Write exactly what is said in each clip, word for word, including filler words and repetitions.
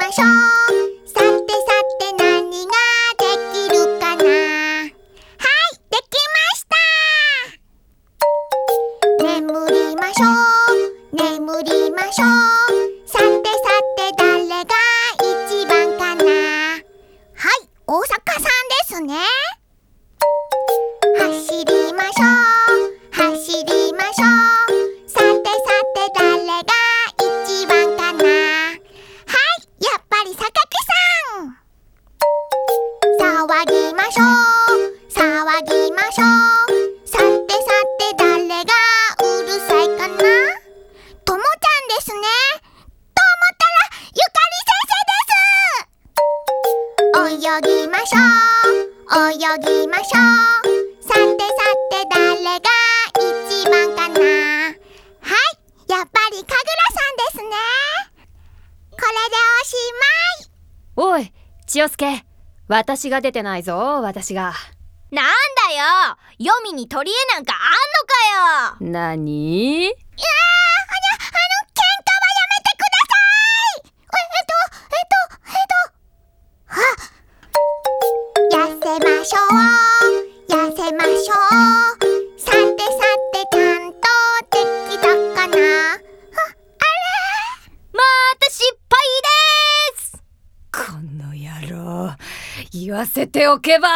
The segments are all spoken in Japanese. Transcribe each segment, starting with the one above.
ましょう。さてさて何ができるかな。はい、できました。眠りましょう、眠りましょう。さてさて誰が一番かな。はい、大阪さんですね。走りましょう、走りましょう。さてさて誰が一番かな。はい、やっぱり榊さん。騒ぎましょう、騒ぎましょう。さてさて誰がうるさいかな。ともちゃんですね。と思ったらゆかり先生です。泳ぎましょう、泳ぎましょう。さてさて誰が一番かな。はい、やっぱり神楽さんですね。これでおしまい。 おい、千代助、私が出てないぞ、私が。 なんだよ、黄泉に取り柄なんかあんのかよ。 なに？ いやー、あの、あの、喧嘩はやめてください。え、えっと、えっと、えっと、あ、痩せましょう、痩せましょう。さてさてちゃんとできたかな。あ、あれ？ また失敗です。 この野郎、言わせておけば。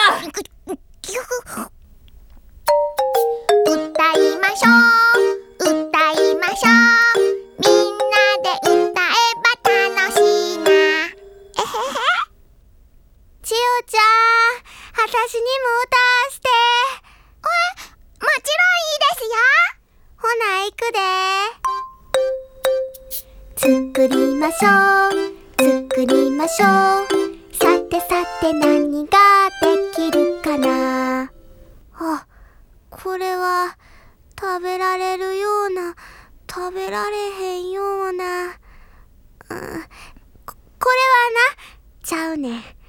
歌いましょう、歌いましょう。みんなで歌えば楽しいな。えへへ。 千代ちゃん、私にも歌わして。 え、もちろんいいですよ。 ほな、行くで。作りましょう、作りましょう。さてさて何ができるかな。あ、これは食べられるような、食べられへんような、うん、こ、これはな、ちゃうねん。